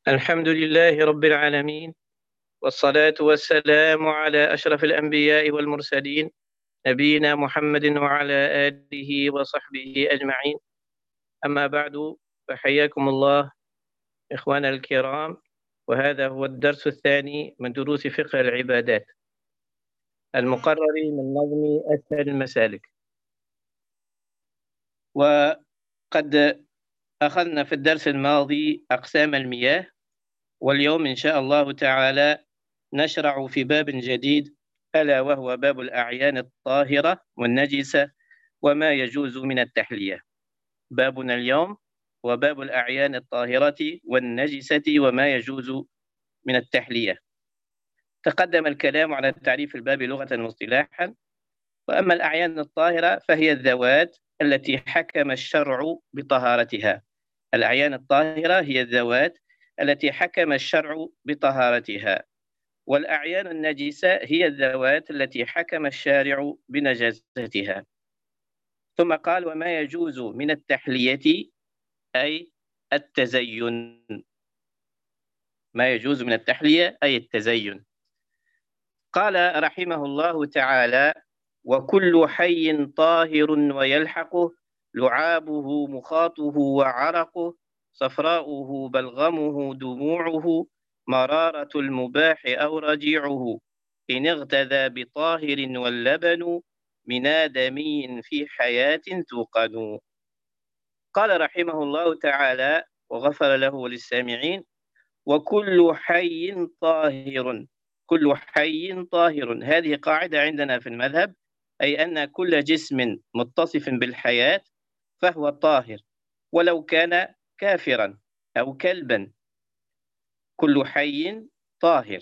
الحمد لله رب العالمين، والصلاة والسلام على أشرف الأنبياء والمرسلين، نبينا محمد وعلى آله وصحبه أجمعين. أما بعد، فحياكم الله إخوانا الكرام، وهذا هو الدرس الثاني من دروس فقه العبادات المقرر من نظم أسهل المسالك. وقد أخذنا في الدرس الماضي أقسام المياه، واليوم إن شاء الله تعالى نشرع في باب جديد، ألا وهو باب الأعيان الطاهرة والنجسة وما يجوز من التحلية. بابنا اليوم وباب الأعيان الطاهرة والنجسة وما يجوز من التحلية. تقدم الكلام على تعريف الباب لغة واصطلاحا. وأما الأعيان الطاهرة فهي الذوات التي حكم الشرع بطهارتها. الأعيان الطاهرة هي الذوات التي حكم الشرع بطهارتها، والأعيان النجسة هي الذوات التي حكم الشارع بنجاستها. ثم قال: وما يجوز من التحلية أي التزين. ما يجوز من التحلية أي التزين. قال رحمه الله تعالى: وكل حي طاهر ويلحقه لعابه مخاطه وعرقه صفراؤه بلغمه دموعه مرارة المباح أو رجيعه إن اغتذى بطاهر واللبن من آدمي في حياة توقن. قال رحمه الله تعالى وغفر له وللسامعين: وكل حي طاهر. كل حي طاهر، هذه قاعدة عندنا في المذهب، أي أن كل جسم متصف بالحياة فهو طاهر ولو كان كافرا أو كلبا. كل حي طاهر.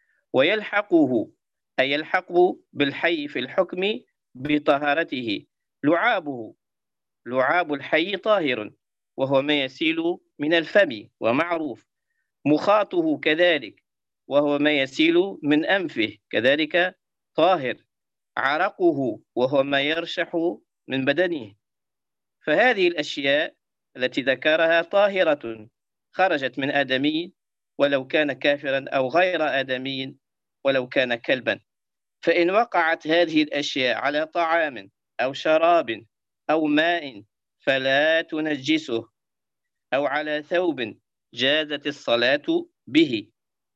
ويلحقه أي يلحق بالحي في الحكم بطهارته. لعابه، لعاب الحي طاهر وهو ما يسيل من الفم ومعروف. مخاطه كذلك وهو ما يسيل من أنفه كذلك طاهر. عرقه وهو ما يرشح من بدنه. فهذه الأشياء التي ذكرها طاهرة خرجت من آدمي ولو كان كافرا أو غير آدمي ولو كان كلبا. فإن وقعت هذه الأشياء على طعام أو شراب أو ماء فلا تنجسه، أو على ثوب جازت الصلاة به.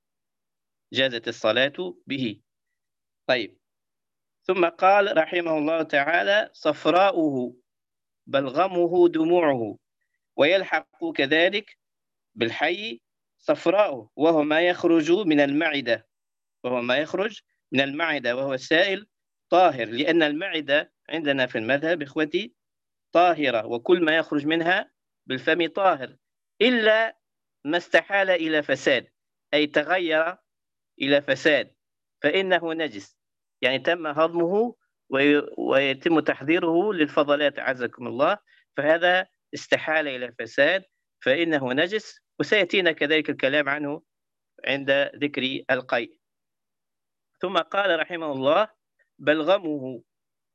جازت الصلاة به. طيب، ثم قال رحمه الله تعالى: صفراؤه بلغمه دموعه. ويلحق كذلك بالحي صفراؤه وهو ما يخرج من المعدة، وهو ما يخرج من المعدة وهو السائل طاهر، لأن المعدة عندنا في المذهب إخوتي طاهرة، وكل ما يخرج منها بالفم طاهر إلا ما استحال إلى فساد، أي تغير إلى فساد فإنه نجس، يعني تم هضمه ويتم تحضيره للفضلات عزكم الله، فهذا استحال إلى فساد فإنه نجس، وسيأتينا كذلك الكلام عنه عند ذكر القيء. ثم قال رحمه الله: بلغمه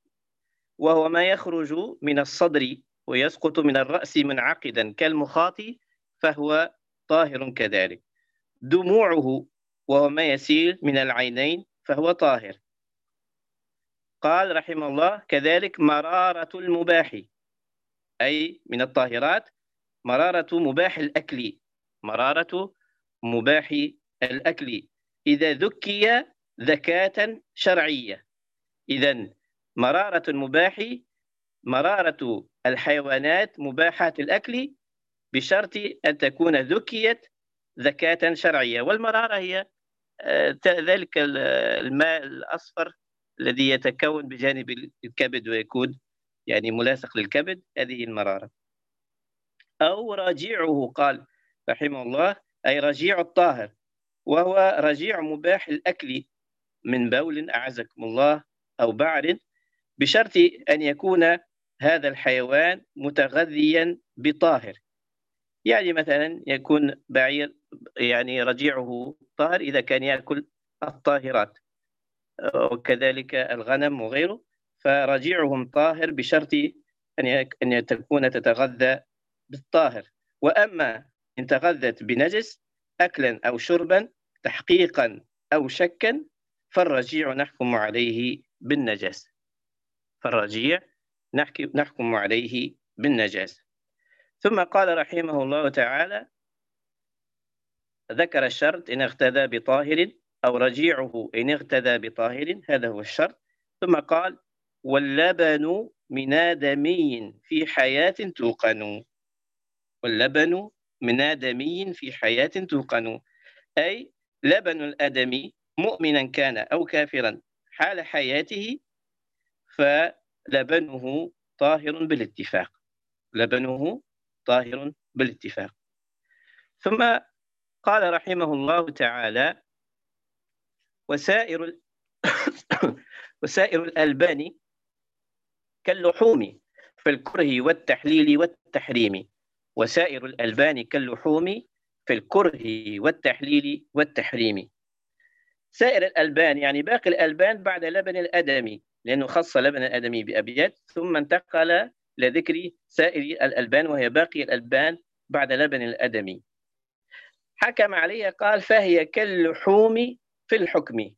وهو ما يخرج من الصدر ويسقط من الرأس منعقدا كالمخاط فهو طاهر كذلك. دموعه وهو ما يسيل من العينين فهو طاهر. قال رحمه الله: كذلك مرارة المباح، أي من الطاهرات مرارة مباح الأكل. مرارة مباح الأكل إذا ذكي ذكاة شرعية. إذن مرارة المباح مرارة الحيوانات مباحات الأكل بشرط أن تكون ذكيت ذكاة شرعية. والمرارة هي ذلك الماء الأصفر الذي يتكون بجانب الكبد ويكون يعني ملاصق للكبد، هذه المرارة. أو رجيعه، قال رحمه الله، أي رجيع الطاهر وهو رجيع مباح الأكل من بول أعزكم الله أو بعر، بشرط أن يكون هذا الحيوان متغذيا بطاهر. يعني مثلا يكون بعير يعني رجيعه طاهر إذا كان يأكل الطاهرات، وكذلك الغنم وغيره، فرجيعهم طاهر بشرط أن تكون تتغذى بالطاهر. وأما إن تغذت بنجس أكلا أو شربا تحقيقا أو شكا فالرجيع نحكم عليه بالنجاسة. فالرجيع نحكم عليه بالنجاسة. ثم قال رحمه الله تعالى: ذكر الشرط إن اغتدى بطاهر أو رجيعه إن اغتدى بطاهر، هذا هو الشرط. ثم قال: واللبن من آدمي في حياة توقن. واللبن من آدمي في حياة توقن، أي لبن الآدمي مؤمنا كان أو كافرا حال حياته فلبنه طاهر بالاتفاق. لبنه طاهر بالاتفاق. ثم قال رحمه الله تعالى: وسائر وسائر الألبان كاللحوم في الكره والتحليل والتحريم. وسائر الألبان كاللحوم في الكره والتحليل والتحريم. سائر الألبان يعني باقي الألبان بعد لبن الآدمي، لأنه خص لبن الآدمي بأبيات ثم انتقل لذكر سائر الألبان وهي باقي الألبان بعد لبن الآدمي. حكم عليها قال: فهي كاللحوم في الحكم.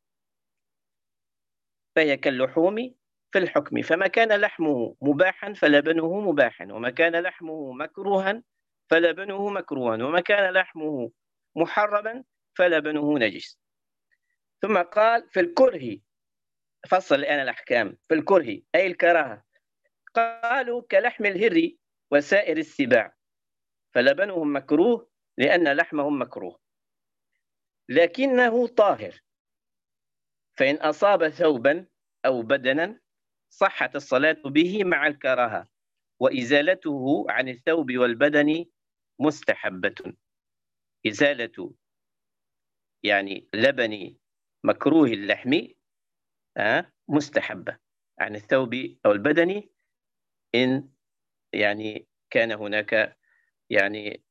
فهي كاللحوم في الحكم، فما كان لحمه مباحا فلبنه مباحا، وما كان لحمه مكروها فلبنه مكروها، وما كان لحمه محرما فلبنه نجس. ثم قال: في الكره، فصل الآن الأحكام. في الكره أي الكراهة، قالوا كلحم الهر وسائر السباع، فلبنهم مكروه لأن لحمهم مكروه، لكنه طاهر، فإن أصاب ثوبا أو بدنا صحت الصلاة به مع الكراهة، وإزالته عن الثوب والبدن مستحبة. إزالة يعني لبن مكروه اللحم مستحبة عن الثوب أو البدن إن يعني كان هناك يعني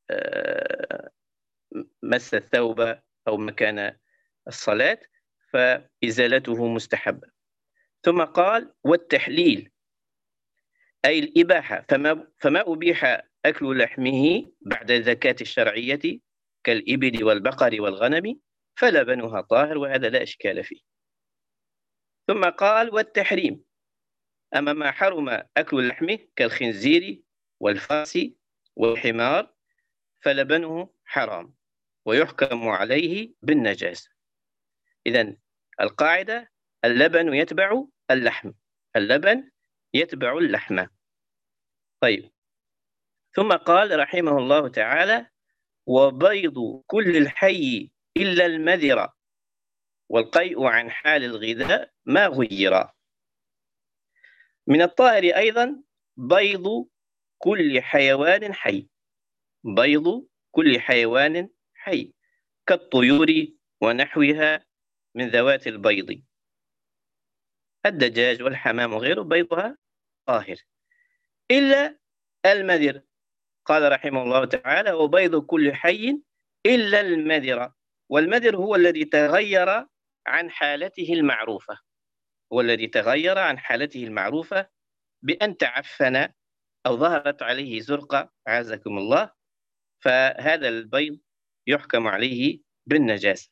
مس الثوب أو مكان الصلاة، فإزالته مستحبة. ثم قال: والتحليل أي الإباحة، فما أبيح أكل لحمه بعد الزكاة الشرعية كالإبل والبقر والغنم فلبنها طاهر، وهذا لا إشكال فيه. ثم قال: والتحريم، أما ما حرم أكل لحمه كالخنزير والفأس والحمار فلبنه حرام ويحكم عليه بالنجاسة. إذن القاعدة: اللبن يتبع اللحم. اللبن يتبع اللحم. طيب، ثم قال رحمه الله تعالى: وبيض كل الحي إلا المذرة والقيء عن حال الغذاء ما غير. من الطاهر أيضا بيض كل حيوان حي. بيض كل حيوان حي كالطيور ونحوها من ذوات البيض، الدجاج والحمام وغيره بيضها طاهر إلا المذر. قال رحمه الله تعالى: وبيض كل حي إلا المذر. والمذر هو الذي تغير عن حالته المعروفة، هو الذي تغير عن حالته المعروفة بأن تعفن أو ظهرت عليه زرقة عزكم الله، فهذا البيض يحكم عليه بالنجاسة.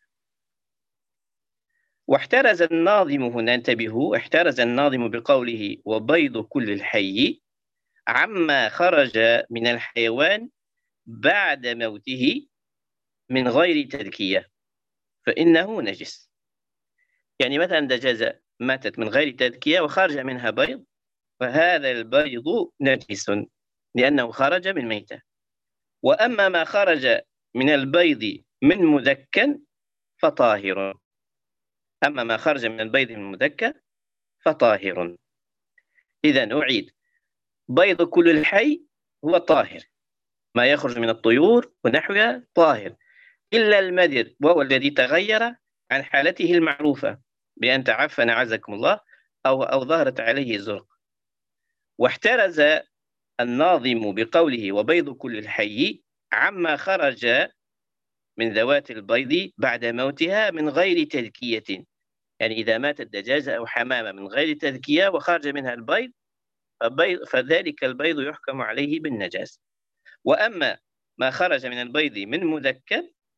واحترز الناظم هنا، انتبهوا، احترز الناظم بقوله وبيض كل الحي عما خرج من الحيوان بعد موته من غير تذكية فإنه نجس. يعني مثلا دجاجة ماتت من غير تذكية وخرج منها بيض، فهذا البيض نجس لأنه خرج من ميتة. وأما ما خرج من البيض من مذكى فطاهر. أما ما خرج من البيض من مذكى فطاهر. إذن أعيد: بيض كل الحي هو طاهر، ما يخرج من الطيور ونحوها طاهر، إلا المذر وهو الذي تغير عن حالته المعروفة بأن تعفن عزكم الله أو ظهرت عليه الزرق. واحترز الناظم بقوله وبيض كل الحي عما خرج من ذوات البيض بعد موتها من غير تذكية، يعني إذا ماتت دجاجة أو حمامة من غير تذكية وخرج منها البيض فذلك البيض يحكم عليه بالنجاسة. وأما ما خرج من البيض من مذكى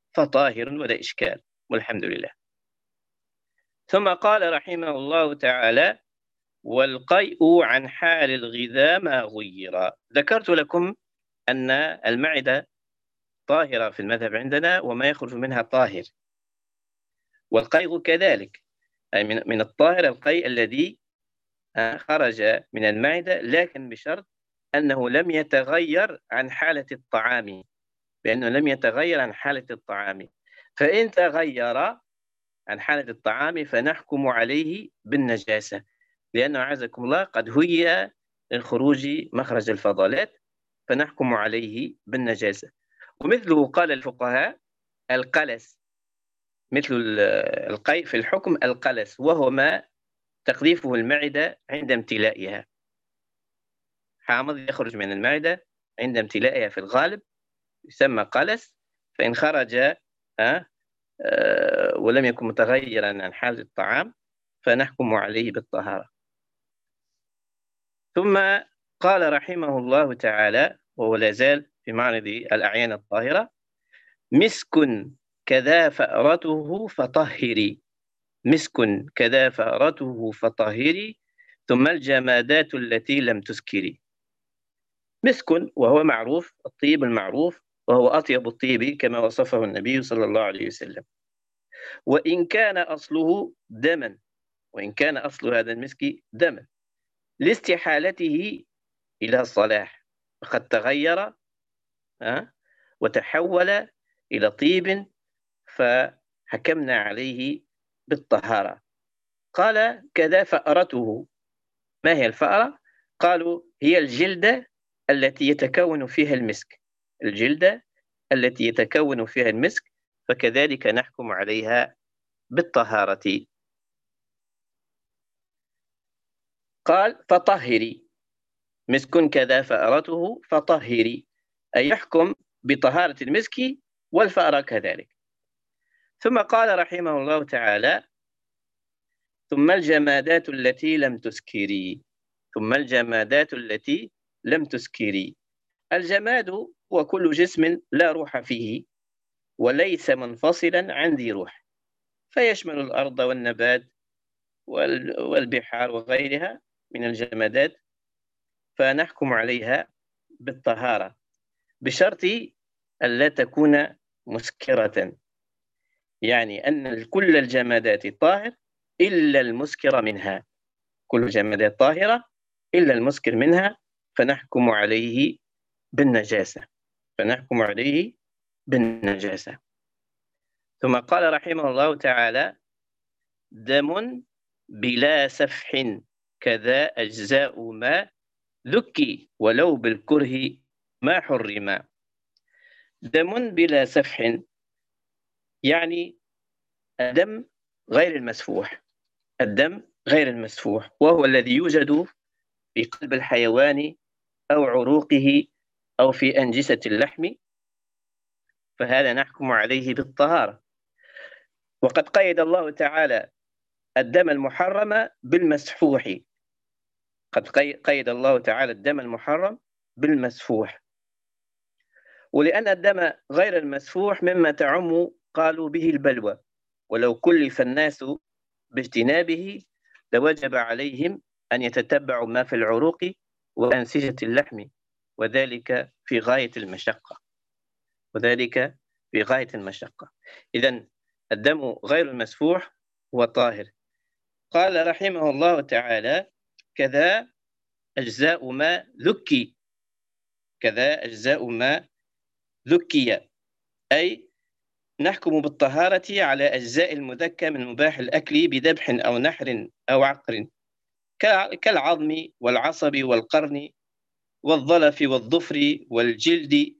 فطاهر ولا إشكال، والحمد لله. ثم قال رحمه الله تعالى: والقيء عن حال الغذاء ما غير. ذكرت لكم أن المعدة طاهرة في المذهب عندنا، وما يخرج منها طاهر، والقيء كذلك، أي من الطاهر القيء الذي خرج من المعدة، لكن بشرط أنه لم يتغير عن حالة الطعام، بأنه لم يتغير عن حالة الطعام. فإن تغير عن حالة الطعام فنحكم عليه بالنجاسة، لأنه عزكم الله قد هيئ للخروج مخرج الفضلات، فنحكم عليه بالنجاسة. ومثله قال الفقهاء القلس، مثل القيء في الحكم القلس، وهو ما تقذيفه المعدة عند امتلائها. حامض يخرج من المعدة عند امتلائها في الغالب يسمى قلس، فإن خرج ولم يكن متغيرا عن حالة الطعام فنحكم عليه بالطهارة. ثم قال رحمه الله تعالى، وهو لا زال في معرض الأعيان الطاهرة: مسك كذا فأرته فطهري، مسك كذا فأرته فطهري، ثم الجمادات التي لم تسكري. مسك وهو معروف، الطيب المعروف، وهو أطيب الطيب كما وصفه النبي صلى الله عليه وسلم. وإن كان أصله دما، وإن كان أصل هذا المسك دما لاستحالته إلى الصلاح، فقد تغير وتحول إلى طيب، فحكمنا عليه بالطهارة. قال: كذا فأرته. ما هي الفأرة؟ قالوا: هي الجلدة التي يتكون فيها المسك، الجلدة التي يتكون فيها المسك، فكذلك نحكم عليها بالطهارة. قال: فطهري، مسك كذا فأرته فطهري، أي يحكم بطهارة المسك والفأرة كذلك. ثم قال رحمه الله تعالى: ثم الجمادات التي لم تسكري، ثم الجمادات التي لم تسكري. الجماد هو كل جسم لا روح فيه وليس منفصلا عن ذي روح، فيشمل الأرض والنبات والبحار وغيرها من الجمادات، فنحكم عليها بالطهارة بشرط ألا تكون مسكرة، يعني أن كل الجمادات طاهر إلا المسكر منها، كل الجمادات طاهرة إلا المسكر منها، فنحكم عليه بالنجاسة، فنحكم عليه بالنجاسة. ثم قال رحمه الله تعالى: دم بلا سفح كذا أجزاء ما ذكي ولو بالكره ما حرم. دم بلا سفح يعني الدم غير المسفوح، الدم غير المسفوح وهو الذي يوجد في قلب الحيوان أو عروقه أو في أنجسة اللحم، فهذا نحكم عليه بالطهارة. وقد قيد الله تعالى الدم المحرم بالمسفوح، قد قيد الله تعالى الدم المحرم بالمسفوح، ولأن الدم غير المسفوح مما تعم قالوا به البلوى، ولو كلف الناس باجتنابه لوجب عليهم أن يتتبعوا ما في العروق وأنسجة اللحم، وذلك في غاية المشقة، وذلك في غاية المشقة. إذن الدم غير المسفوح هو طاهر. قال رحمه الله تعالى: كذا أجزاء ما ذكي، كذا أجزاء ما ذكي، أي نحكم بالطهارة على أجزاء المذكى من مباح الأكل بذبح أو نحر أو عقر، كالعظم والعصب والقرن والظلف والظفر والجلد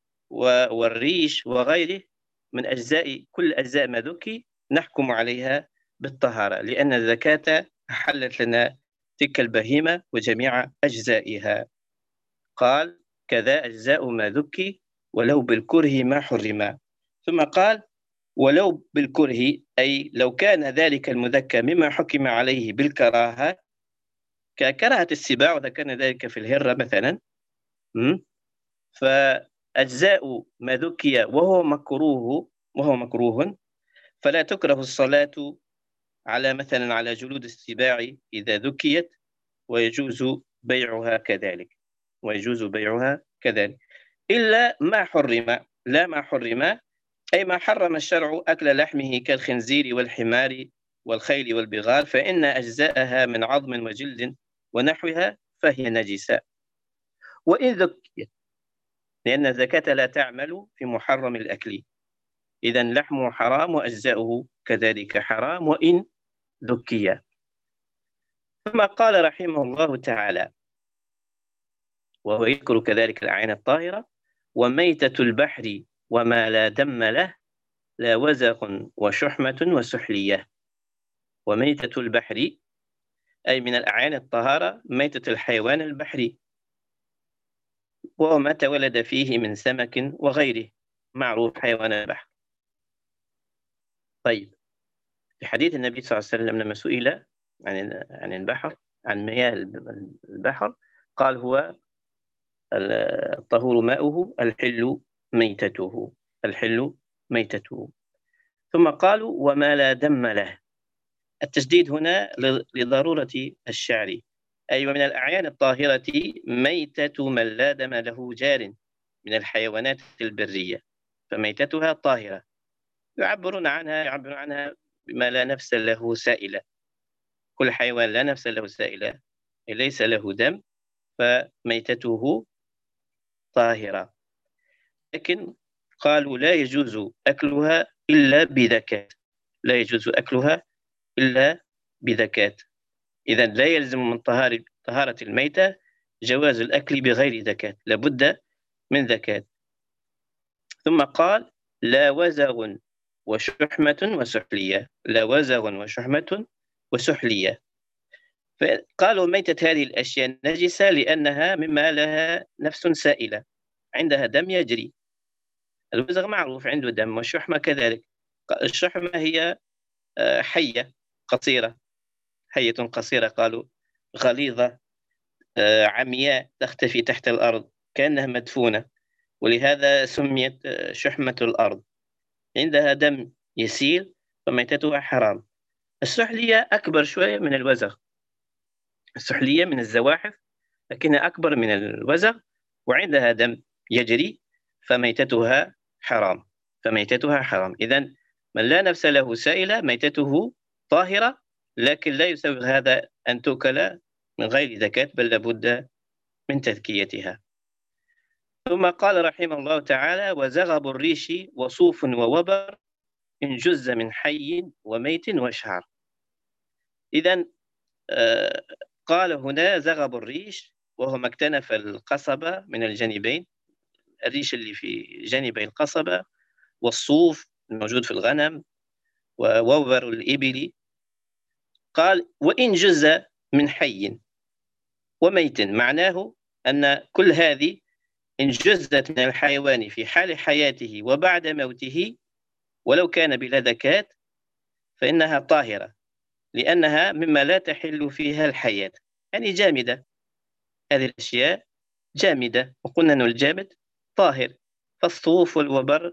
والريش وغيره من أجزاء، كل أجزاء ما ذكي نحكم عليها بالطهارة، لأن الزكاة حلت لنا تلك البهيمة وجميع أجزائها. قال: كذا أجزاء ما ذكي ولو بالكره ما حرم. ثم قال: ولو بالكره، أي لو كان ذلك المذكى مما حكم عليه بالكراهة ككراهة السباع، وذكرنا ذلك في الهرة مثلا، فأجزاء ما ذكي وهو مكروه وهو مكروه، فلا تكره الصلاة على مثلا على جلود السباع إذا ذكيت، ويجوز بيعها كذلك، ويجوز بيعها كذلك، إلا ما حرم، لا ما حرم، أي ما حرم الشرع أكل لحمه كالخنزير والحمار والخيل والبغال، فإن أجزاءها من عظم وجلد ونحوها فهي نجسة، وإن ذكيت، لأن الزكاة لا تعمل في محرم الأكل، إذا لحمه حرام وأجزاؤه كذلك حرام وإن ذكي. ثم قال رحمه الله تعالى، وهو يذكر كذلك الأعيان الطاهرة: وميتة البحر وما لا دم له، لا وزغ وشحمة وسحلية. وميتة البحر أي من الأعيان الطهارة ميتة الحيوان البحري، وهو ما تولد فيه من سمك وغيره، معروف حيوان البحر. طيب، في حديث النبي صلى الله عليه وسلم لما سئل عن البحر، عن مياه البحر، قال: هو الطهور ماؤه الحل ميتته، الحل ميتته. ثم قالوا: وما لا دم له. التشديد هنا لضرورة الشعر، أي ومن الأعيان الطاهرة ميتة من لا دم له جار من الحيوانات البرية، فميتتها طاهرة. يعبرون عنها بما لا نفس له سائلة، كل حيوان لا نفس له سائلة ليس له دم فميتته طاهرة. لكن قالوا لا يجوز أكلها إلا بذكاة، لا يجوز أكلها إلا بذكاة. إذا لا يلزم من طهارة الميتة جواز الأكل بغير زكاة، لابد من زكاة. ثم قال: لا وزغ وشحمة وسحلية، لا وزغ وشحمة وسحلية. فقالوا ميتة هذه الأشياء نجسة لأنها مما لها نفس سائلة، عندها دم يجري. الوزغ معروف عنده دم، والشحمة كذلك. الشحمة هي حية قصيرة، حية قصيرة، قالوا غليظة، عمياء تختفي تحت الأرض كأنها مدفونة، ولهذا سميت شحمة الأرض، عندها دم يسيل فميتتها حرام. السحلية أكبر شوية من الوزغ، السحلية من الزواحف لكنها أكبر من الوزغ وعندها دم يجري فميتتها حرام، فميتتها حرام. إذن من لا نفس له سائلة ميتته طاهرة، لكن لا يسوغ هذا أن تؤكل من غير زكاة، بل لابد من تذكيتها. ثم قال رحمه الله تعالى: وزغب الريش وصوف ووبر إن جز من حي وميت وشعر. إذن قال هنا زغب الريش وهو ما اكتنف القصبة من الجانبين، الريش اللي في جانبي القصبة، والصوف الموجود في الغنم، ووبر الإبل. قال: وإن جز من حي وميت، معناه أن كل هذه إن جزت من الحيوان في حال حياته وبعد موته ولو كان بلا زكاة فإنها طاهرة، لأنها مما لا تحل فيها الحياة، يعني جامدة، هذه الأشياء جامدة، وقلنا أن الجامد طاهر. فالصوف والوبر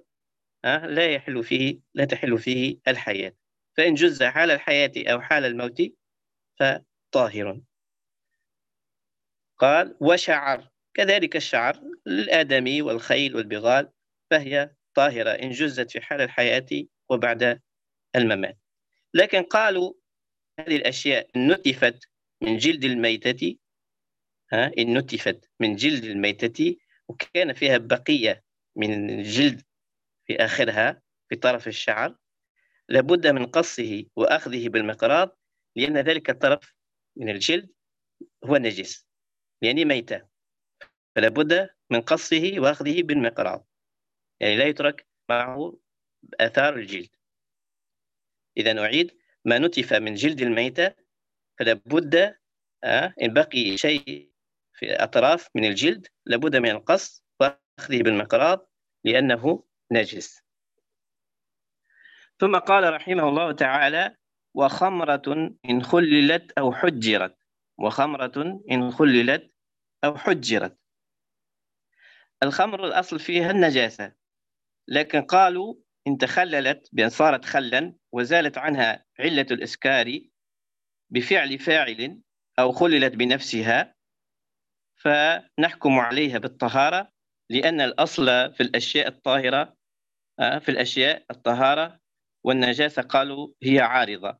لا تحل فيه الحياة، فإن جز حال الحياة أو حال الموت فطاهر. قال: وشعر، كذلك الشعر للآدمي والخيل والبغال فهي طاهرة إن جزت في حال الحياة وبعد الممات. لكن قالوا هذه الأشياء نتفت من جلد الميتة، إن نتفت من جلد الميتة وكان فيها بقية من الجلد في آخرها في طرف الشعر، لابد من قصه وأخذه بالمقراض، لأن ذلك الطرف من الجلد هو نجس، يعني ميتة، فلا بد من قصه وأخذه بالمقراض، يعني لا يترك معه آثار الجلد. إذا نعيد: ما نتف من جلد الميتة فلا بد إن بقي شيء في أطراف من الجلد لابد من القص وأخذه بالمقراض لأنه نجس. ثم قال رحمه الله تعالى: وخمرة إن خللت أو حجرت، وخمرة إن خللت أو حجرت. الخمر الأصل فيها النجاسة، لكن قالوا إن تخللت بأن صارت خلا وزالت عنها علة الإسكار بفعل فاعل أو خللت بنفسها، فنحكم عليها بالطهارة، لأن الأصل في الأشياء الطاهرة في الأشياء الطهارة، والنجاسة قالوا هي عارضة،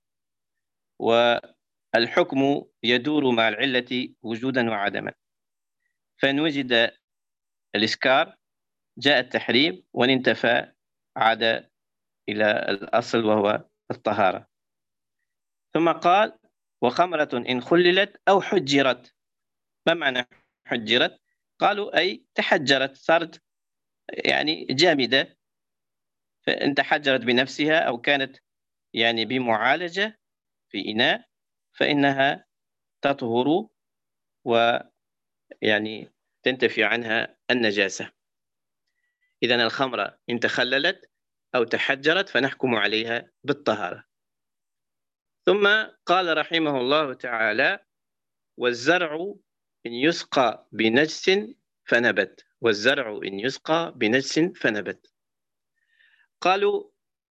والحكم يدور مع العلة وجودا وعدما. فإن وجد الإسكار جاء التحريم، وإن انتفى عاد إلى الأصل وهو الطهارة. ثم قال: وخمرة إن خللت أو حجرت. ما معنى حجرت؟ قالوا أي تحجرت، صارت يعني جامدة، فإن تحجرت بنفسها أو كانت يعني بمعالجة في إناء فإنها تطهر ويعني تنتفي عنها النجاسة. إذن الخمرة إن تخللت أو تحجرت فنحكم عليها بالطهارة. ثم قال رحمه الله تعالى: والزرع إن يسقى بنجس فنبت. والزرع إن يسقى بنجس فنبت. قالوا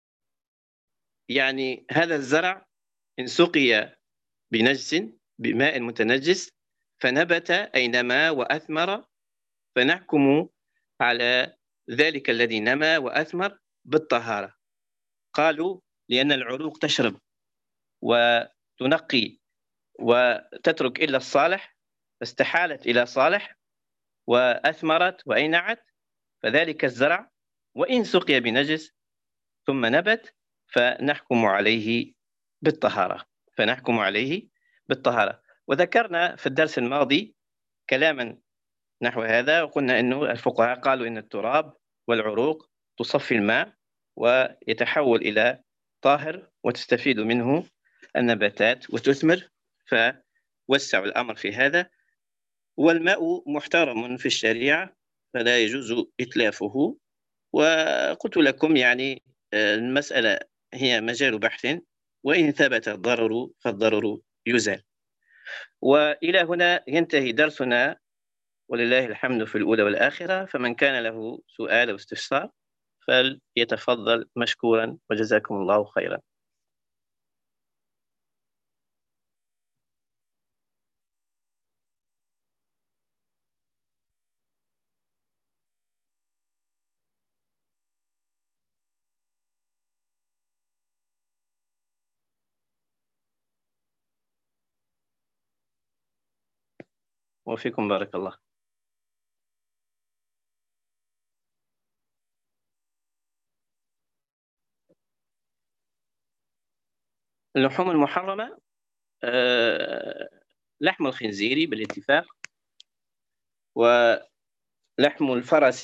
يعني هذا الزرع إن سقي بنجس بماء متنجس فنبت أي نما وأثمر، فنحكم على ذلك الذي نما وأثمر بالطهارة. قالوا لأن العروق تشرب وتنقي وتترك إلا الصالح، فاستحالت إلى صالح وأثمرت وأينعت، فذلك الزرع وإن سقي بنجس ثم نبت فنحكم عليه بالطهارة. فنحكم عليه بالطهارة. وذكرنا في الدرس الماضي كلاما نحو هذا، وقلنا أنه الفقهاء قالوا أن التراب والعروق تصفي الماء ويتحول إلى طاهر وتستفيد منه النباتات وتثمر، فوسعوا الأمر في هذا. والماء محترم في الشريعة فلا يجوز إتلافه. وقلت لكم يعني المسألة هي مجال بحث، وإن ثبت الضرر فالضرر يزال. وإلى هنا ينتهي درسنا، ولله الحمد في الأولى والآخرة. فمن كان له سؤال أو استفسار فليتفضل مشكورا، وجزاكم الله خيرا. وفيكم بارك الله. اللحوم المحرمة لحم الخنزير بالاتفاق، ولحم الفرس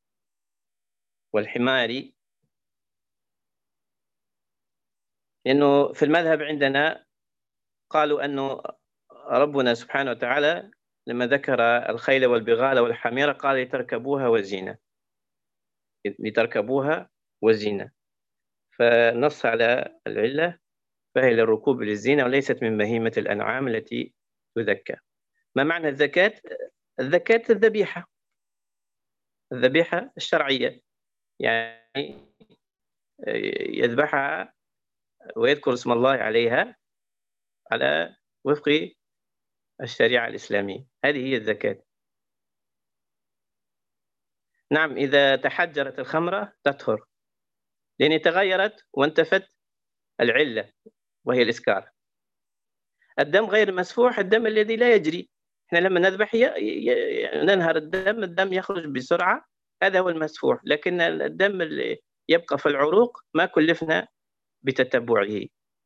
والحمار، لأنه في المذهب عندنا قالوا أنه ربنا سبحانه وتعالى لما ذكر الخيل والبغال والحمير قال لتركبوها وزينة، لتركبوها وزينة، فنص على العلة، فهي للركوب للزينة وليست من بهيمة الأنعام التي تذكى. ما معنى الزكاة؟ الزكاة الذبيحة، الذبيحة الشرعية، يعني يذبحها ويذكر اسم الله عليها على وفق الشريعة الإسلامية، هذه هي الزكاة. نعم، إذا تحجرت الخمرة تطهر، لأن تغيرت وانتفت العلة وهي الإسكار. الدم غير المسفوح الدم الذي لا يجري. احنا لما نذبح ننهر الدم يخرج بسرعة، هذا هو المسفوح. لكن الدم اللي يبقى في العروق ما كلفنا بتتبعه.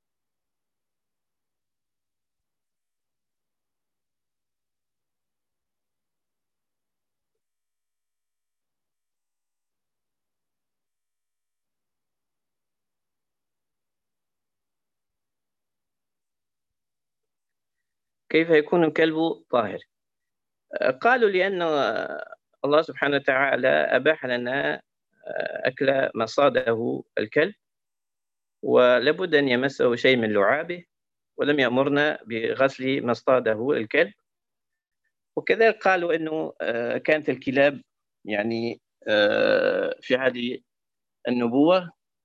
كيف يكون الكلب طاهر؟ قالوا لأن الله سبحانه وتعالى أباح لنا أكل مصاده الكلب، ولابد أن يمسه شيء من لعابه، ولم يأمرنا بغسل مصاده الكلب. وكذلك قالوا أنه كانت الكلاب يعني في هذه النبوة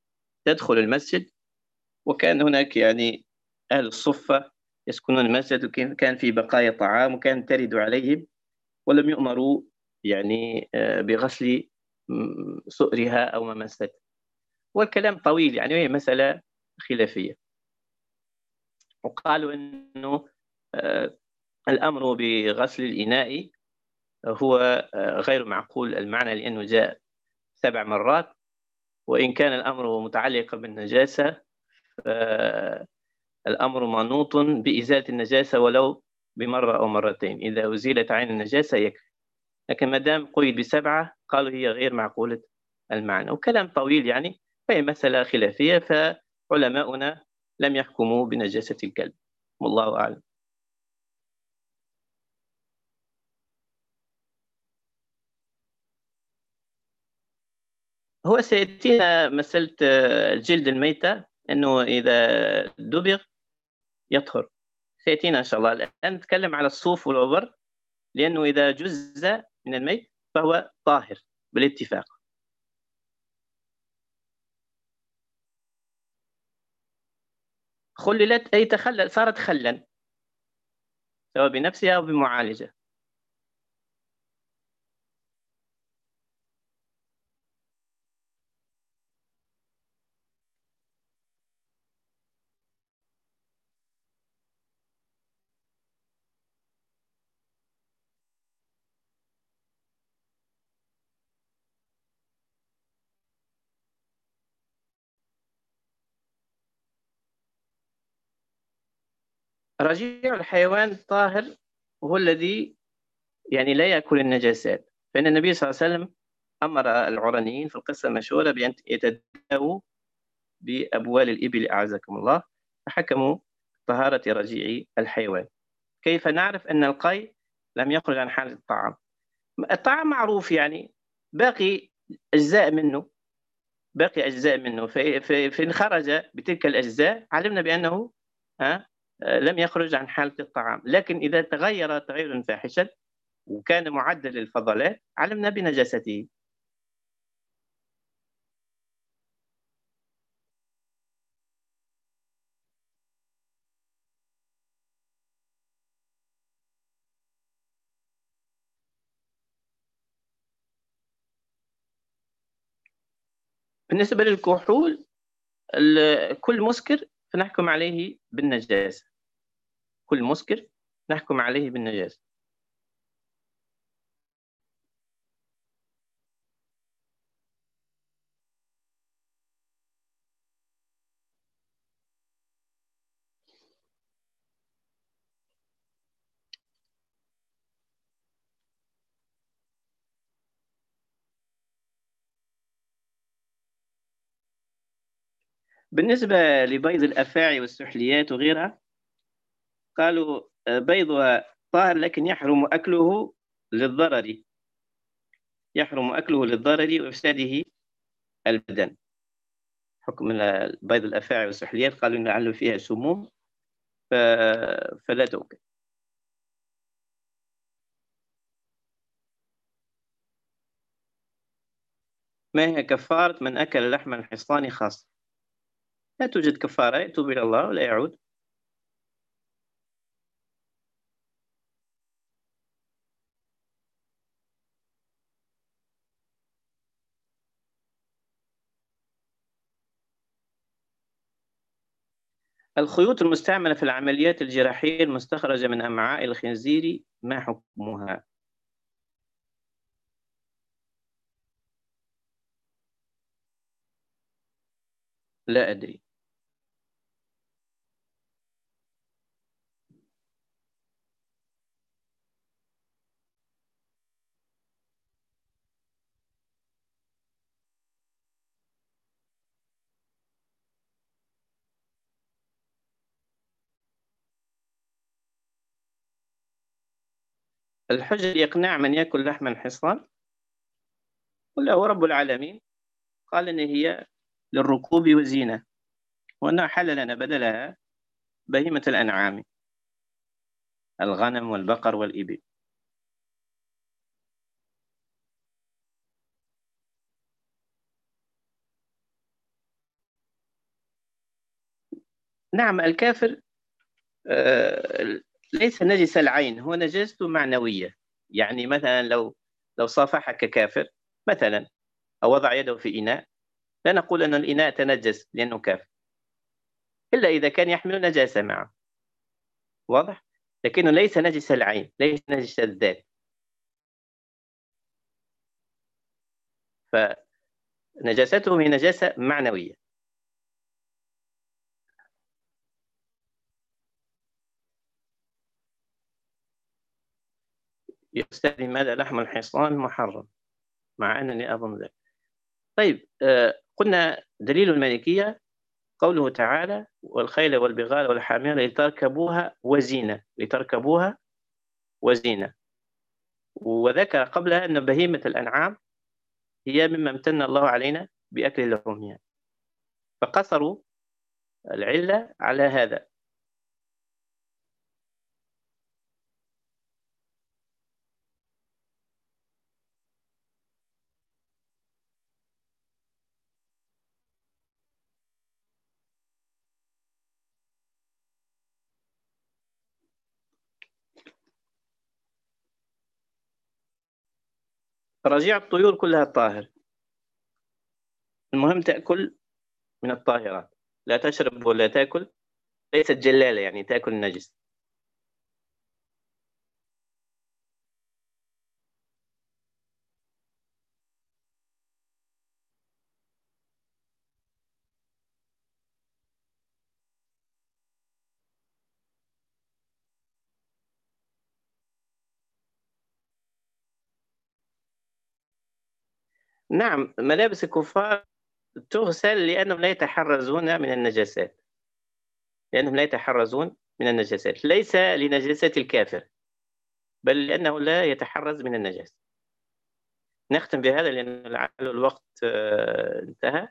تدخل المسجد، وكان هناك يعني أهل الصفة يسكنون المسجد، وكان في بقايا طعام وكان ترد عليهم، ولم يؤمروا يعني بغسل سؤرها أو مماستها. والكلام طويل يعني، وهي مسألة خلافية. وقالوا أنه آه، الأمر بغسل الإناء هو غير معقول المعنى، لأنه جاء 7 مرات، وإن كان الأمر متعلقا بالنجاسة فالأمر منوط بإزالة النجاسة ولو بمرة أو مرتين، إذا أزيلت عين النجاسة يكفي. لكن ما دام قيد ب7 قالوا هي غير معقولة المعنى، وكلام طويل يعني، فهي مسألة خلافية، فعلماؤنا لم يحكموا بنجاسة الكلب، والله أعلم. هو سيأتينا مسألة الجلد الميتة، أنه إذا دبغ يطهر، سيأتينا إن شاء الله. الآن نتكلم على الصوف والعبر، لأنه إذا جز من الميت فهو طاهر بالاتفاق. خللت أي تخلل، صارت خلا، سواء بنفسها أو بمعالجة. رجيع الحيوان طاهر، وهو الذي يعني لا يأكل النجاسات، فإن النبي صلى الله عليه وسلم أمر العرنيين في القصة المشهورة بأن يتداووا بأبوال الإبل أعزكم الله، فحكموا طهارة رجيع الحيوان. كيف نعرف أن القي لم يخرج عن حالة الطعام؟ الطعام معروف يعني، باقي أجزاء منه، باقي أجزاء منه، فإن خرج بتلك الأجزاء علمنا بأنه ها لم يخرج عن حالة الطعام. لكن إذا تغير تغيرا فاحشا وكان معدل الفضلات علمنا بنجاسته. بالنسبة للكحول، كل مسكر فنحكم عليه بالنجاسة، كل مسكر نحكم عليه بالنجاسة. بالنسبة لبيض الأفاعي والسحليات وغيرها، قالوا بيضها طاهر لكن يحرم أكله للضرر، يحرم أكله للضرر وإفساده البدن. حكم بيض الأفاعي والسحليات قالوا إن لعله فيها سموم، ف... فلا تؤكل. ما هي كفارة من أكل لحم الحصان خاصة؟ لا توجد كفارة، يتوب إلى الله ولا يعود. الخيوط المستعملة في العمليات الجراحية المستخرجة من أمعاء الخنزير ما حكمها؟ لا أدري. الحجر يقنع من يأكل لحم الحصان؟ قل هو رب العالمين قال إن هي للركوب وزينة، وأنه حل لنا بدلها بهيمة الأنعام، الغنم والبقر والإبل. نعم، الكافر ليس نجس العين، هو نجاسته معنوية. يعني مثلا لو صافحك كافر مثلا، أو وضع يده في إناء، لا نقول أن الإناء تنجس لأنه كافر، إلا إذا كان يحمل نجاسة معه. واضح؟ لكنه ليس نجس العين، ليس نجس الذات. فنجاسته هي نجاسة معنوية. يا أستاذ، لماذا لحم الحصان محرم مع أنني أظن ذلك؟ طيب، قلنا دليل المالكية قوله تعالى: والخيل والبغال والحمير لتركبوها وزينة، لتركبوها وزينة. وذكر قبلها أن بهيمة الأنعام هي مما امتن الله علينا بأكل لحومها، فقصروا العلة على هذا. رجيع الطيور كلها طاهر، المهم تأكل من الطاهرات، لا تشرب ولا تأكل، ليست جلالة يعني تأكل النجس. نعم، ملابس الكفار تغسل لأنهم لا يتحرزون من النجاسات، لأنهم لا يتحرزون من النجاسات، ليس لنجاسة الكافر، بل لأنه لا يتحرز من النجاسة. نختم بهذا لأن لعل الوقت انتهى.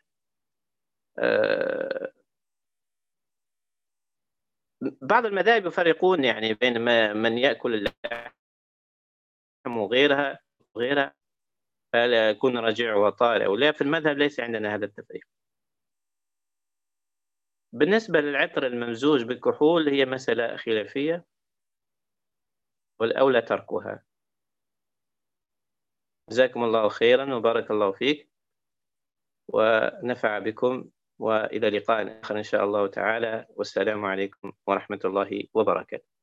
آه، بعض المذاهب يفرقون يعني بين من يأكل اللحم وغيرها فلا يكون رجيع وطارئ أو لا. في المذهب ليس عندنا هذا التفريق. بالنسبة للعطر الممزوج بالكحول هي مسألة خلافية، والأولى تركها. جزاكم الله خيرا وبارك الله فيك ونفع بكم، وإلى لقاء آخر إن شاء الله تعالى، والسلام عليكم ورحمة الله وبركاته.